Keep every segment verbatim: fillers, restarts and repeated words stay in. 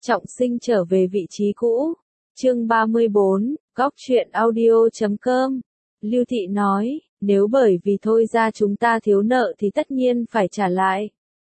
Trọng sinh trở về vị trí cũ. Chương ba mươi bốn, góc truyện audio chấm com. Lưu Thị nói, nếu bởi vì thôi ra chúng ta thiếu nợ thì tất nhiên phải trả lại.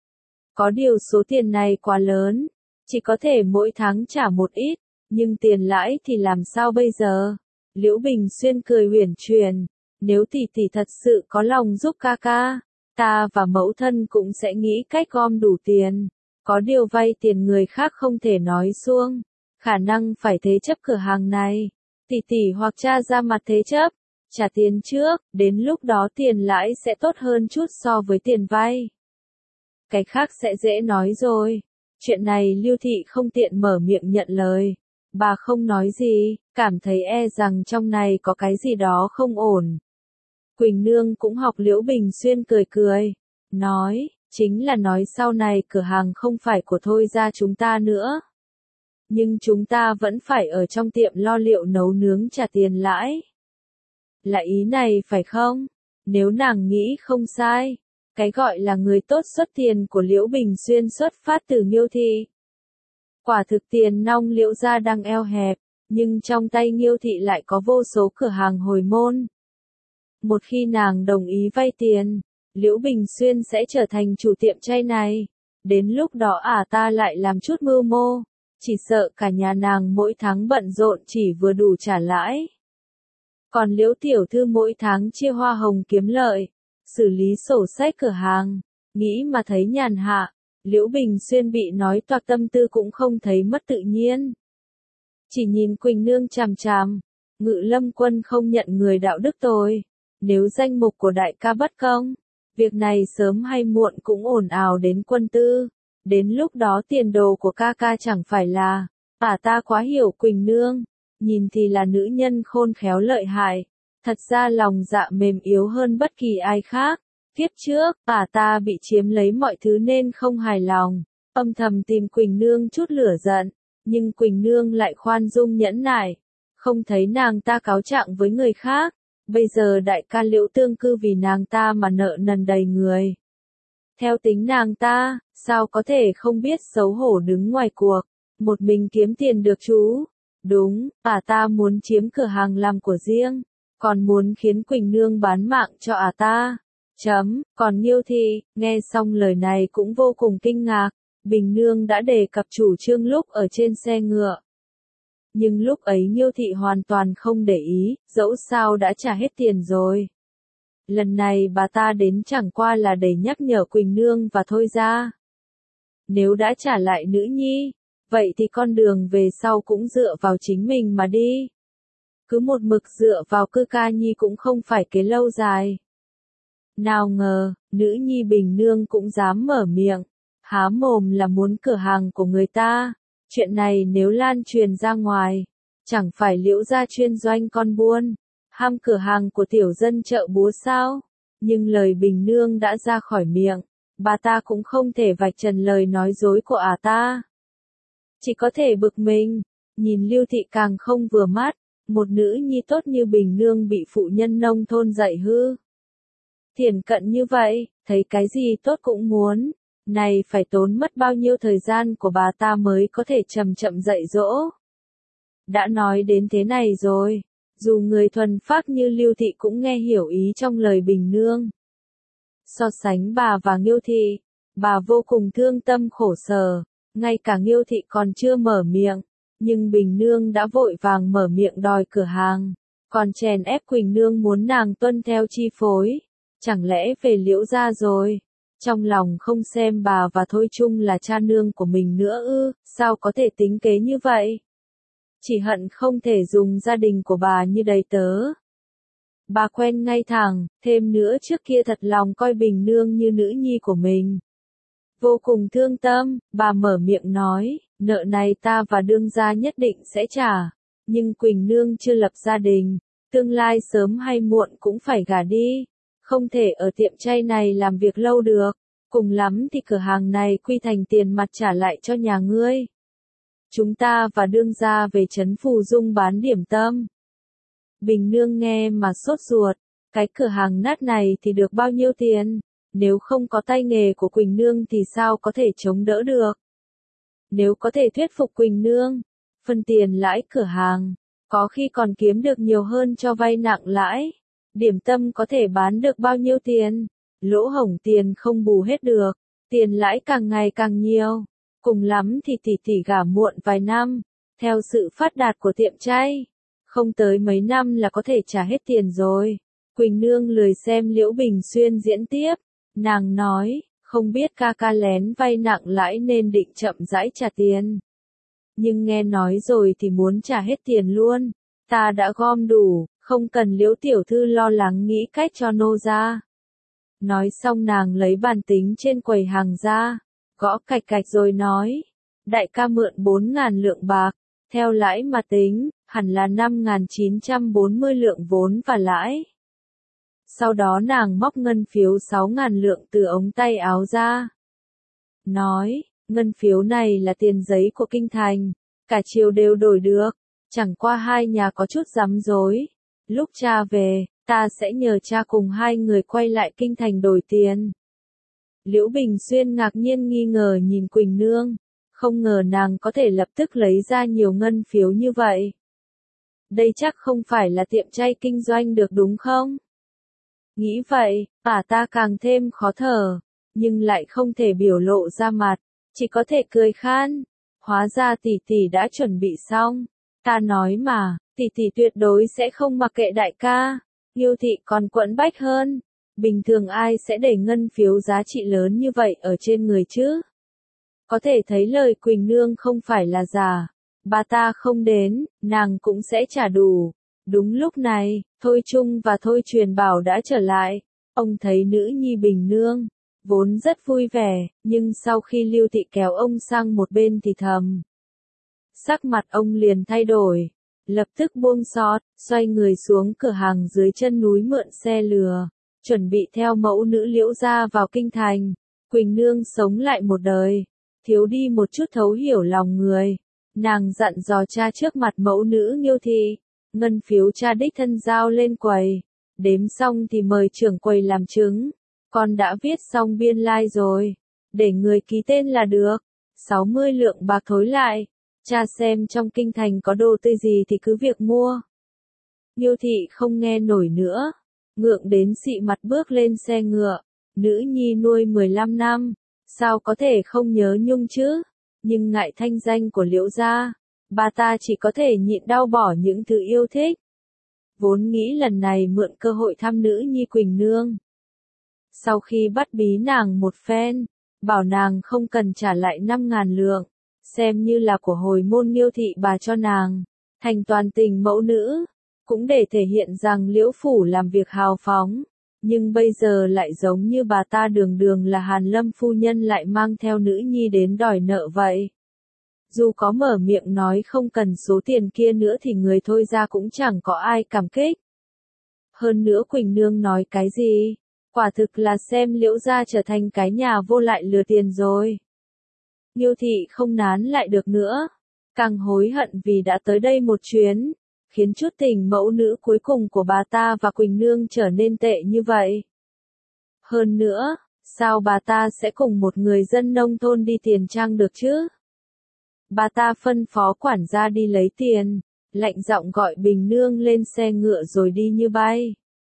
Có điều số tiền này quá lớn, chỉ có thể mỗi tháng trả một ít, nhưng tiền lãi thì làm sao bây giờ? Liễu Bình Xuyên cười uyển chuyển, nếu tỷ tỷ thật sự có lòng giúp ca ca, ta và mẫu thân cũng sẽ nghĩ cách gom đủ tiền. Có điều vay tiền người khác không thể nói suông, khả năng phải thế chấp cửa hàng này. Tỷ tỷ hoặc cha ra mặt thế chấp, trả tiền trước, đến lúc đó tiền lãi sẽ tốt hơn chút so với tiền vay. Cái khác sẽ dễ nói rồi. Chuyện này Lưu Thị không tiện mở miệng nhận lời. Bà không nói gì, cảm thấy e rằng trong này có cái gì đó không ổn. Quỳnh Nương cũng học Liễu Bình Xuyên cười cười, nói, chính là nói sau này cửa hàng không phải của thôi ra chúng ta nữa. Nhưng chúng ta vẫn phải ở trong tiệm lo liệu nấu nướng trả tiền lãi. Là ý này phải không? Nếu nàng nghĩ không sai, cái gọi là người tốt xuất tiền của Liễu Bình Xuyên xuất phát từ Nghiêu Thị. Quả thực tiền nong Liễu gia đang eo hẹp, nhưng trong tay Nghiêu Thị lại có vô số cửa hàng hồi môn. Một khi nàng đồng ý vay tiền, Liễu Bình Xuyên sẽ trở thành chủ tiệm chay này. Đến lúc đó à ta lại làm chút mưu mô, chỉ sợ cả nhà nàng mỗi tháng bận rộn chỉ vừa đủ trả lãi. Còn Liễu tiểu thư mỗi tháng chia hoa hồng kiếm lợi, xử lý sổ sách cửa hàng, nghĩ mà thấy nhàn hạ. Liễu Bình Xuyên bị nói toạc tâm tư cũng không thấy mất tự nhiên. Chỉ nhìn Quỳnh Nương chằm chằm, Ngự Lâm Quân không nhận người đạo đức tồi. Nếu danh mục của đại ca bất công, việc này sớm hay muộn cũng ồn ào đến quân tư. Đến lúc đó tiền đồ của ca ca chẳng phải là, à ta quá hiểu Quỳnh Nương, nhìn thì là nữ nhân khôn khéo lợi hại, thật ra lòng dạ mềm yếu hơn bất kỳ ai khác. Kiếp trước, à ta bị chiếm lấy mọi thứ nên không hài lòng, âm thầm tìm Quỳnh Nương chút lửa giận, nhưng Quỳnh Nương lại khoan dung nhẫn nại, không thấy nàng ta cáo trạng với người khác. Bây giờ đại ca Liễu Tương Cư vì nàng ta mà nợ nần đầy người. Theo tính nàng ta, sao có thể không biết xấu hổ đứng ngoài cuộc, một mình kiếm tiền được chú. Đúng, à ta muốn chiếm cửa hàng làm của riêng, còn muốn khiến Quỳnh Nương bán mạng cho à ta. Chấm, còn Nghiêu Thị, nghe xong lời này cũng vô cùng kinh ngạc, Bình Nương đã đề cập chủ trương lúc ở trên xe ngựa. Nhưng lúc ấy Nghiêu Thị hoàn toàn không để ý, dẫu sao đã trả hết tiền rồi. Lần này bà ta đến chẳng qua là để nhắc nhở Quỳnh Nương và thôi ra. Nếu đã trả lại nữ nhi, vậy thì con đường về sau cũng dựa vào chính mình mà đi. Cứ một mực dựa vào cư ca nhi cũng không phải kế lâu dài. Nào ngờ, nữ nhi Bình Nương cũng dám mở miệng, há mồm là muốn cửa hàng của người ta. Chuyện này nếu lan truyền ra ngoài, chẳng phải Liễu gia chuyên doanh con buôn, ham cửa hàng của tiểu dân chợ búa sao? Nhưng lời Bình Nương đã ra khỏi miệng, bà ta cũng không thể vạch trần lời nói dối của ả ta. Chỉ có thể bực mình, nhìn Lưu Thị càng không vừa mắt, một nữ nhi tốt như Bình Nương bị phụ nhân nông thôn dạy hư. Thiển cận như vậy, thấy cái gì tốt cũng muốn. Này phải tốn mất bao nhiêu thời gian của bà ta mới có thể chậm chậm dạy dỗ. Đã nói đến thế này rồi, dù người thuần phác như Lưu Thị cũng nghe hiểu ý trong lời Bình Nương. So sánh bà và Nghiêu Thị, bà vô cùng thương tâm khổ sở, ngay cả Nghiêu Thị còn chưa mở miệng, nhưng Bình Nương đã vội vàng mở miệng đòi cửa hàng, còn chèn ép Quỳnh Nương muốn nàng tuân theo chi phối, chẳng lẽ về Liễu gia rồi. Trong lòng không xem bà và Thôi Chung là cha nương của mình nữa ư, sao có thể tính kế như vậy? Chỉ hận không thể dùng gia đình của bà như đầy tớ. Bà quen ngay thẳng, thêm nữa trước kia thật lòng coi Bình Nương như nữ nhi của mình. Vô cùng thương tâm, bà mở miệng nói, nợ này ta và đương gia nhất định sẽ trả, nhưng Quỳnh Nương chưa lập gia đình, tương lai sớm hay muộn cũng phải gả đi. Không thể ở tiệm chay này làm việc lâu được, cùng lắm thì cửa hàng này quy thành tiền mặt trả lại cho nhà ngươi. Chúng ta và đương gia về trấn Phù Dung bán điểm tâm. Bình Nương nghe mà sốt ruột, cái cửa hàng nát này thì được bao nhiêu tiền, nếu không có tay nghề của Quỳnh Nương thì sao có thể chống đỡ được. nếu có thể thuyết phục Quỳnh Nương, phân tiền lãi cửa hàng, có khi còn kiếm được nhiều hơn cho vay nặng lãi. Điểm tâm có thể bán được bao nhiêu tiền, lỗ hổng tiền không bù hết được, tiền lãi càng ngày càng nhiều, cùng lắm thì tỷ tỷ gả muộn vài năm, theo sự phát đạt của tiệm chay, không tới mấy năm là có thể trả hết tiền rồi. Quỳnh Nương lười xem Liễu Bình Xuyên diễn tiếp, nàng nói, không biết ca ca lén vay nặng lãi nên định chậm rãi trả tiền. Nhưng nghe nói rồi thì muốn trả hết tiền luôn, ta đã gom đủ, không cần Liễu tiểu thư lo lắng nghĩ cách cho nô ra. Nói xong nàng lấy bàn tính trên quầy hàng ra, gõ cạch cạch rồi nói, đại ca mượn bốn ngàn lượng bạc, theo lãi mà tính, hẳn là năm nghìn chín trăm bốn mươi lượng vốn và lãi. Sau đó nàng móc ngân phiếu sáu ngàn lượng từ ống tay áo ra. Nói, ngân phiếu này là tiền giấy của kinh thành, cả triều đều đổi được, chẳng qua hai nhà có chút rắm rối. Lúc cha về, ta sẽ nhờ cha cùng hai người quay lại kinh thành đổi tiền. Liễu Bình Xuyên ngạc nhiên nghi ngờ nhìn Quỳnh Nương, không ngờ nàng có thể lập tức lấy ra nhiều ngân phiếu như vậy. Đây chắc không phải là tiệm chay kinh doanh được đúng không? Nghĩ vậy, bà ta càng thêm khó thở, nhưng lại không thể biểu lộ ra mặt, chỉ có thể cười khan. Hóa ra tỷ tỷ đã chuẩn bị xong, ta nói mà, tỷ tỷ tuyệt đối sẽ không mặc kệ đại ca, Nghiêu thị còn quẫn bách hơn, bình thường ai sẽ để ngân phiếu giá trị lớn như vậy ở trên người chứ? Có thể thấy lời Quỳnh Nương không phải là giả, bà ta không đến, nàng cũng sẽ trả đủ. Đúng lúc này, Thôi Trung và Thôi Truyền Bảo đã trở lại, ông thấy nữ nhi Bình Nương, vốn rất vui vẻ, nhưng sau khi Lưu Thị kéo ông sang một bên thì thầm. Sắc mặt ông liền thay đổi, lập tức buông xót, xoay người xuống cửa hàng dưới chân núi mượn xe lừa, chuẩn bị theo mẫu nữ Liễu gia vào kinh thành. Quỳnh Nương sống lại một đời, thiếu đi một chút thấu hiểu lòng người. Nàng dặn dò cha trước mặt mẫu nữ Nghiêu Thị, ngân phiếu cha đích thân giao lên quầy, đếm xong thì mời trưởng quầy làm chứng. Con đã viết xong biên lai like rồi, để người ký tên là được. sáu mươi lượng bạc thối lại, cha xem trong kinh thành có đồ tươi gì thì cứ việc mua. Nghiêu Thị không nghe nổi nữa, ngượng đến xị mặt bước lên xe ngựa. Nữ nhi nuôi mười lăm năm, sao có thể không nhớ nhung chứ? Nhưng ngại thanh danh của Liễu gia, bà ta chỉ có thể nhịn đau bỏ những thứ yêu thích. Vốn nghĩ lần này mượn cơ hội thăm nữ nhi Quỳnh Nương. Sau khi bắt bí nàng một phen, bảo nàng không cần trả lại năm ngàn lượng, xem như là của hồi môn Nghiêu thị bà cho nàng, thành toàn tình mẫu nữ, cũng để thể hiện rằng Liễu phủ làm việc hào phóng. Nhưng bây giờ lại giống như bà ta đường đường là Hàn Lâm phu nhân lại mang theo nữ nhi đến đòi nợ vậy. Dù có mở miệng nói không cần số tiền kia nữa thì người Thôi ra cũng chẳng có ai cảm kích. Hơn nữa Quỳnh Nương nói cái gì? Quả thực là xem Liễu gia trở thành cái nhà vô lại lừa tiền rồi. Nghiêu Thị không nán lại được nữa, càng hối hận vì đã tới đây một chuyến, khiến chút tình mẫu nữ cuối cùng của bà ta và Quỳnh Nương trở nên tệ như vậy. Hơn nữa, sao bà ta sẽ cùng một người dân nông thôn đi tiền trang được chứ? Bà ta phân phó quản gia đi lấy tiền, lạnh giọng gọi Bình Nương lên xe ngựa rồi đi như bay.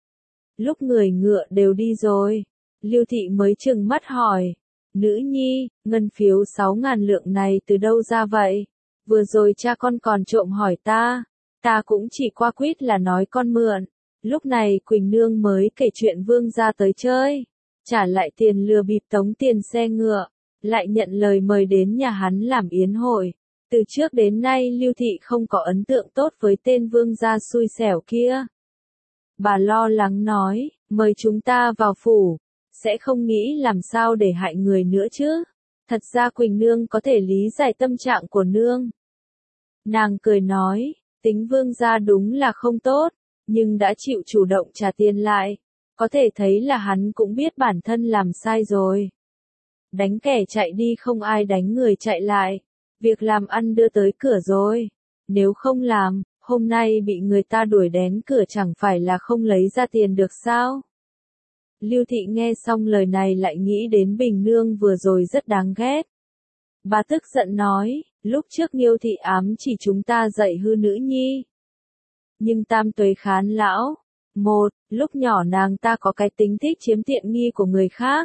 Lúc người ngựa đều đi rồi, Lưu Thị mới trừng mắt hỏi, nữ nhi, ngân phiếu sáu ngàn lượng này từ đâu ra vậy? Vừa rồi cha con còn trộm hỏi ta, ta cũng chỉ qua quýt là nói con mượn. Lúc này Quỳnh Nương mới kể chuyện Vương gia tới chơi, trả lại tiền lừa bịp tống tiền xe ngựa, lại nhận lời mời đến nhà hắn làm yến hội. Từ trước đến nay Lưu Thị không có ấn tượng tốt với tên Vương gia xui xẻo kia. Bà lo lắng nói, mời chúng ta vào phủ, sẽ không nghĩ làm sao để hại người nữa chứ. Thật ra Quỳnh Nương có thể lý giải tâm trạng của Nương. Nàng cười nói, tính Vương gia đúng là không tốt, nhưng đã chịu chủ động trả tiền lại, có thể thấy là hắn cũng biết bản thân làm sai rồi. Đánh kẻ chạy đi không ai đánh người chạy lại, việc làm ăn đưa tới cửa rồi, nếu không làm, hôm nay bị người ta đuổi đến cửa chẳng phải là không lấy ra tiền được sao? Lưu Thị nghe xong lời này lại nghĩ đến Bình Nương vừa rồi rất đáng ghét. Bà tức giận nói, lúc trước Nghiêu thị ám chỉ chúng ta dạy hư nữ nhi. Nhưng Tam Tuế khán lão. Một, lúc nhỏ nàng ta có cái tính thích chiếm tiện nghi của người khác.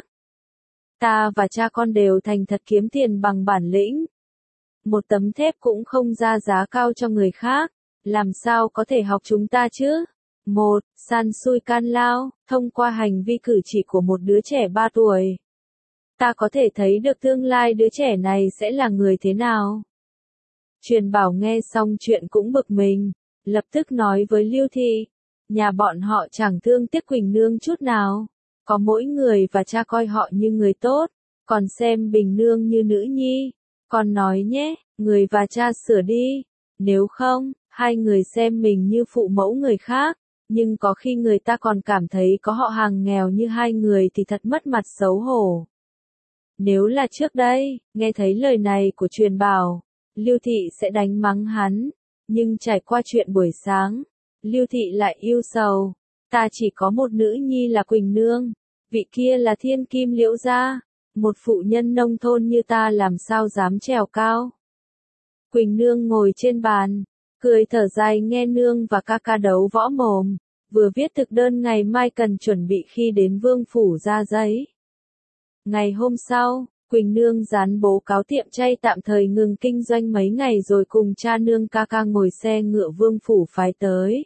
Ta và cha con đều thành thật kiếm tiền bằng bản lĩnh. Một tấm thép cũng không ra giá cao cho người khác, làm sao có thể học chúng ta chứ? Một, san xui can lao, thông qua hành vi cử chỉ của một đứa trẻ ba tuổi. Ta có thể thấy được tương lai đứa trẻ này sẽ là người thế nào. Truyền Bảo nghe xong chuyện cũng bực mình, lập tức nói với Lưu Thị, nhà bọn họ chẳng thương tiếc Quỳnh Nương chút nào, có mỗi người và cha coi họ như người tốt, còn xem Bình Nương như nữ nhi. Con nói nhé, người và cha sửa đi, nếu không, hai người xem mình như phụ mẫu người khác, nhưng có khi người ta còn cảm thấy có họ hàng nghèo như hai người thì thật mất mặt xấu hổ. Nếu là trước đây, nghe thấy lời này của Truyền Bảo, Lưu Thị sẽ đánh mắng hắn, nhưng trải qua chuyện buổi sáng, Lưu Thị lại yêu sầu, ta chỉ có một nữ nhi là Quỳnh Nương, vị kia là thiên kim Liễu gia, một phụ nhân nông thôn như ta làm sao dám trèo cao. Quỳnh Nương ngồi trên bàn, cười thở dài nghe nương và ca ca đấu võ mồm, vừa viết thực đơn ngày mai cần chuẩn bị khi đến Vương phủ ra giấy. Ngày hôm sau, Quỳnh Nương dán bố cáo tiệm chay tạm thời ngừng kinh doanh mấy ngày rồi cùng cha nương ca ca ngồi xe ngựa Vương phủ phái tới.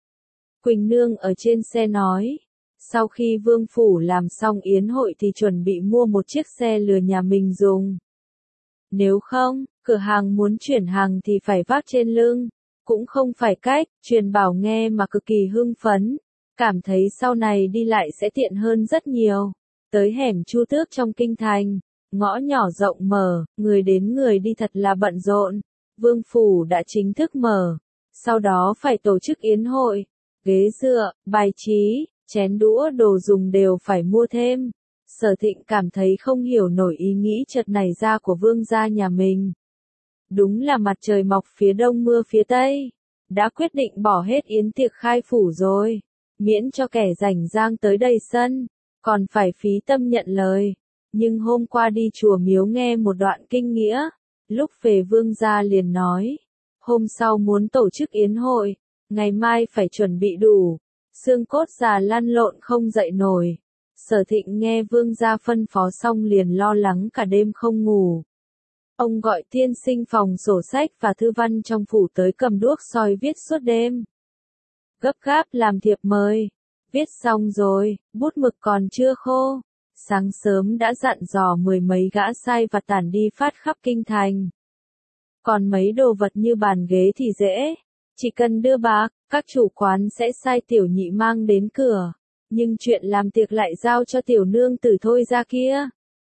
Quỳnh Nương ở trên xe nói, sau khi Vương phủ làm xong yến hội thì chuẩn bị mua một chiếc xe lừa nhà mình dùng. Nếu không, cửa hàng muốn chuyển hàng thì phải vác trên lưng, cũng không phải cách. Truyền Bảo nghe mà cực kỳ hưng phấn, cảm thấy sau này đi lại sẽ tiện hơn rất nhiều. Tới hẻm Chu Tước trong kinh thành, ngõ nhỏ rộng mở, người đến người đi thật là bận rộn. Vương phủ đã chính thức mở, sau đó phải tổ chức yến hội, ghế dựa, bài trí, chén đũa đồ dùng đều phải mua thêm. Sở Thịnh cảm thấy không hiểu nổi ý nghĩ chợt nảy ra của vương gia nhà mình. Đúng là mặt trời mọc phía đông mưa phía tây, đã quyết định bỏ hết yến tiệc khai phủ rồi, miễn cho kẻ rảnh rang tới đầy sân, còn phải phí tâm nhận lời. Nhưng hôm qua đi chùa miếu nghe một đoạn kinh nghĩa, lúc về vương gia liền nói, hôm sau muốn tổ chức yến hội, ngày mai phải chuẩn bị đủ, xương cốt già lăn lộn không dậy nổi. Sở Thịnh nghe vương gia phân phó xong liền lo lắng cả đêm không ngủ. Ông gọi tiên sinh phòng sổ sách và thư văn trong phủ tới cầm đuốc soi viết suốt đêm. Gấp gáp làm thiệp mời. Viết xong rồi, bút mực còn chưa khô. Sáng sớm đã dặn dò mười mấy gã sai vặt tản đi phát khắp kinh thành. Còn mấy đồ vật như bàn ghế thì dễ. Chỉ cần đưa bạc, các chủ quán sẽ sai tiểu nhị mang đến cửa. Nhưng chuyện làm tiệc lại giao cho tiểu nương tử thôi ra kia.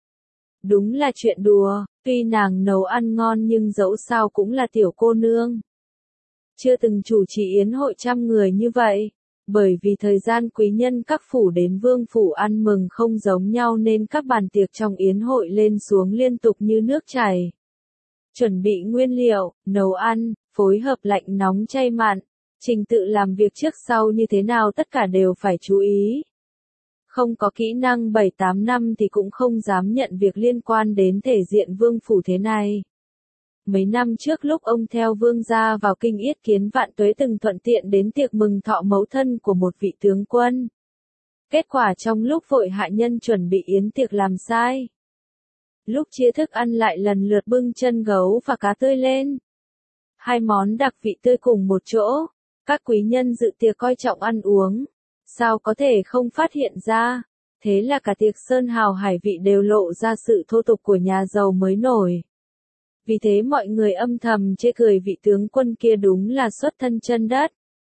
Đúng là chuyện đùa, tuy nàng nấu ăn ngon nhưng dẫu sao cũng là tiểu cô nương. Chưa từng chủ trì yến hội trăm người như vậy, bởi vì thời gian quý nhân các phủ đến vương phủ ăn mừng không giống nhau nên các bàn tiệc trong yến hội lên xuống liên tục như nước chảy. Chuẩn bị nguyên liệu, nấu ăn, phối hợp lạnh nóng chay mặn, trình tự làm việc trước sau như thế nào tất cả đều phải chú ý. Không có kỹ năng bảy tám năm thì cũng không dám nhận việc liên quan đến thể diện vương phủ thế này. Mấy năm trước lúc ông theo vương gia vào kinh yết kiến Vạn Tuế từng thuận tiện đến tiệc mừng thọ mẫu thân của một vị tướng quân. Kết quả trong lúc vội hạ nhân chuẩn bị yến tiệc làm sai. Lúc chia thức ăn lại lần lượt bưng chân gấu và cá tươi lên. Hai món đặc vị tươi cùng một chỗ, các quý nhân dự tiệc coi trọng ăn uống. Sao có thể không phát hiện ra, thế là cả tiệc sơn hào hải vị đều lộ ra sự thô tục của nhà giàu mới nổi. Vì thế mọi người âm thầm chê cười vị tướng quân kia đúng là xuất thân chân đất.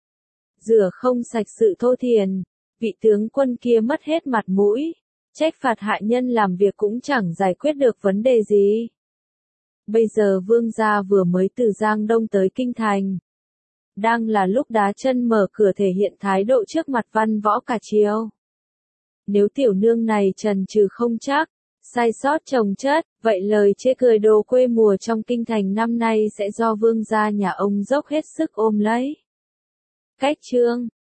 Rửa không sạch sự thô thiền, vị tướng quân kia mất hết mặt mũi, trách phạt hạ nhân làm việc cũng chẳng giải quyết được vấn đề gì. Bây giờ vương gia vừa mới từ Giang Đông tới Kinh Thành. Đang là lúc đá chân mở cửa thể hiện thái độ trước mặt văn võ cả triều. Nếu tiểu nương này trần trừ không chắc, sai sót chồng chất, vậy lời chê cười đồ quê mùa trong kinh thành năm nay sẽ do vương gia nhà ông dốc hết sức ôm lấy. Cách chương